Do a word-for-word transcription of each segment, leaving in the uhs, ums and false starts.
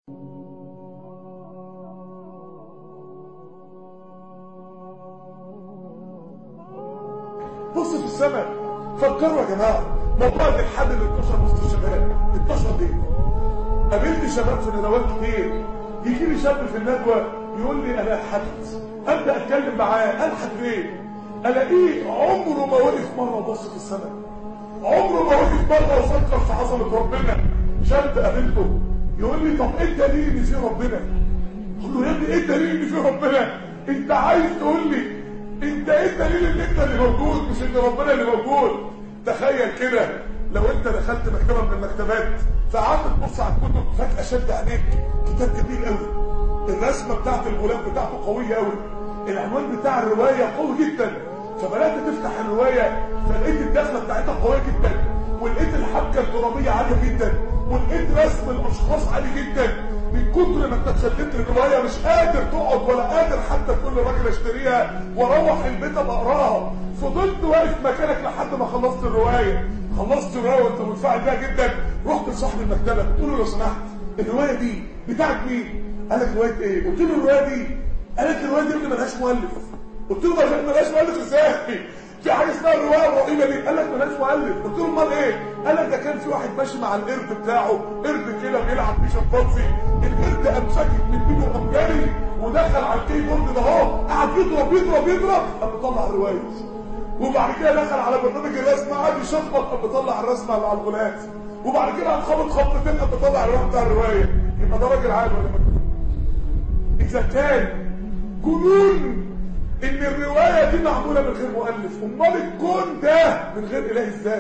بصوا في السماء، فكروا يا جماعه موضوع الالحاد اللي انتشر وسط الشباب. انتشر ليه؟ قابلت شباب في ندوات كتير، يجي لي شاب في الندوه يقول لي انا الحدت، ابدا اتكلم معاه الحد ليه؟ الاقيه عمره ما وقف مره وبص في السماء، عمره ما وقف مره وفكر في عظمه ربنا. شاب قابلته يقول لي طب ايه الدليل ان في ربنا؟ قلت له يا ابني ايه الدليل ان في ربنا؟ انت عايز تقول لي انت ايه الدليل ان انت اللي موجود مش ان ربنا اللي موجود؟ تخيل كده لو انت دخلت مكتبه من المكتبات فقعدت تبص على الكتب، فجاه شد عليك كتاب جميل قوي، الرسمه بتاعت الغلاف بتاعته قويه قوي، العنوان بتاع الروايه قوي جدا، فبدات تفتح الروايه فلقيت الدخله بتاعتها قويه جدا، ولقيت الحبكه الدراميه عاليه جدا، ولقيت رسم الاشخاص عالي جدا. من كتر ما انت اتشددت للروايه مش قادر تقعد ولا قادر حتى تقول للراجل اشتريها واروح البيت ابقى اقراها. فضلت واقف مكانك لحد ما خلصت الروايه. خلصت الروايه وانت منفعل بيها جدا، رحت لصاحب المكتبه قلت له لو سمحت الروايه دي بتاعت مين؟ قال لك روايه ايه؟ قلت له الروايه دي، قال لك الروايه دي اللي ملهاش مؤلف. قلت له ملهاش مؤلف ازاي؟ في حاجه اسمها الروايه الرهيبه دي. قال لك ملهاش مؤلف. قلت له امال ايه؟ قال لك ده كان في واحد ماشي مع القرد بتاعه، قرد كده بيلعب بيه شمبانزي، القرد قام ساكت من ايده وقام جاري ودخل على الكيبورد ده اهو، قعد يضرب يضرب يضرب قام مطلع الروايه، وبعد كده دخل على برنامج الرسم قعد يشخبط قام مطلع الرسمه اللي على الغلاف، وبعد كده قام خبط خبطتين قام مطلع الروايه بتاع الروايه. يبقى ده راجل عادي ولا مجنون؟ اذا كان جنون ان الروايه دي معموله من غير مؤلف، امال الكون ده من غير اله ازاي؟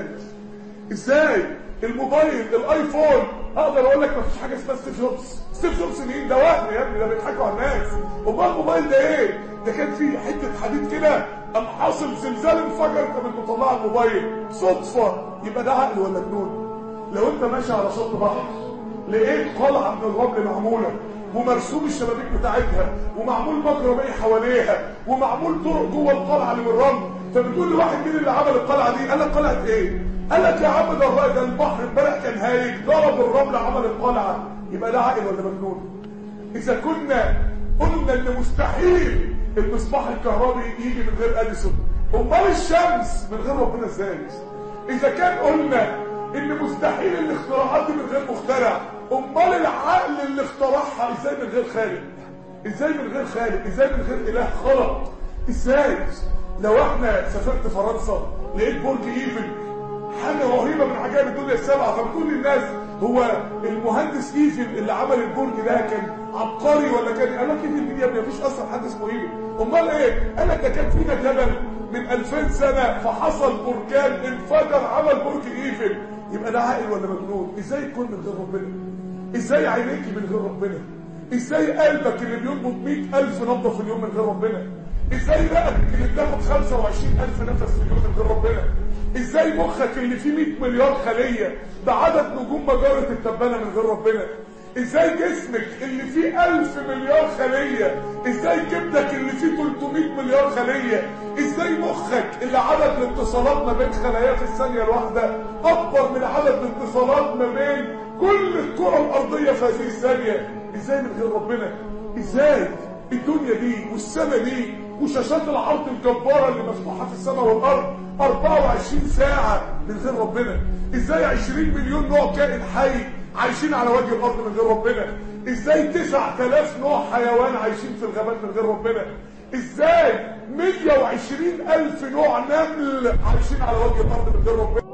ازاي؟ الموبايل الايفون اقدر اقول لك مفيش حاجه اسمها ستيف جوبز. ستيف جوبز مين؟ ده وهم يا ابني، ده بيضحكوا على الناس. امال الموبايل ده ايه؟ ده كان فيه حته حديد كده قام حاصل زلزال انفجر كانت مطلعه الموبايل صدفه. يبقى ده عقل ولا جنون؟ لو انت ماشي على شط بحر لقيت قلعه من الرمل معموله ومرسوم الشبابيك بتاعتها ومعمول مجرى مائي حواليها ومعمول طرق جوه القلعه اللي من الرمل، فبتقول لواحد مين اللي عمل القلعه دي؟ قال لك قلعه ايه؟ قال لك يا عم ده الراجل ده البحر امبارح كان هايج ضرب الرمل عمل القلعه. يبقى ده عاقل ولا مجنون؟ اذا كنا قلنا ان مستحيل المصباح الكهربي يجي من غير اديسون، امال الشمس من غير ربنا ازاي؟ اذا كان قلنا ان مستحيل الاختراعات دي من غير مخترع، امال العقل اللي اخترعها ازاي من غير خالق؟ ازاي من غير خالق؟ ازاي من غير اله خلق؟ ازاي؟ لو احنا سافرت فرنسا لقيت برج ايفل حاجه رهيبه من عجائب الدنيا السبعه، فبتقول للناس هو المهندس ايفل اللي عمل البرج ده كان عبقري ولا كان؟ قال لك ايفل مين يا ابني؟ مفيش اصلا حد اسمه ايفل. امال ايه؟ قال لك ده كان فينا جبل من ألفين سنه فحصل بركان انفجر عمل برج ايفل. يبقى ده عاقل ولا مجنون؟ ازاي يكون من غير ربنا؟ ازاي عينيك من غير ربنا؟ ازاي قلبك اللي بينبض مئة ألف نبضه في اليوم من غير ربنا؟ ازاي رقبتك اللي بتاخد خمسة وعشرين ألف نفس في اليوم من غير ربنا؟ ازاي مخك اللي فيه مئة مليار خليه بعدد نجوم مجره التبانه من غير ربنا؟ ازاي جسمك اللي فيه ألف مليار خليه؟ ازاي كبدك اللي فيه ثلاثمئة مليار خليه؟ ازاي مخك اللي عدد الاتصالات ما بين خلاياه في الثانيه الواحده اكبر من عدد الاتصالات ما بين كل الكره الارضيه في هذه الثانيه؟ ازاي من غير ربنا؟ ازاي الدنيا دي والسماء دي وشاشات العرض الجباره اللي مفتوحه في السماء والارض أربعة وعشرين ساعه من غير ربنا؟ ازاي عشرين مليون نوع كائن حي عايشين على وجه الارض من غير ربنا؟ ازاي تسعة آلاف نوع حيوان عايشين في الغابات من غير ربنا؟ ازاي مئة وعشرين ألف نوع نمل عايشين على وجه الارض من غير ربنا؟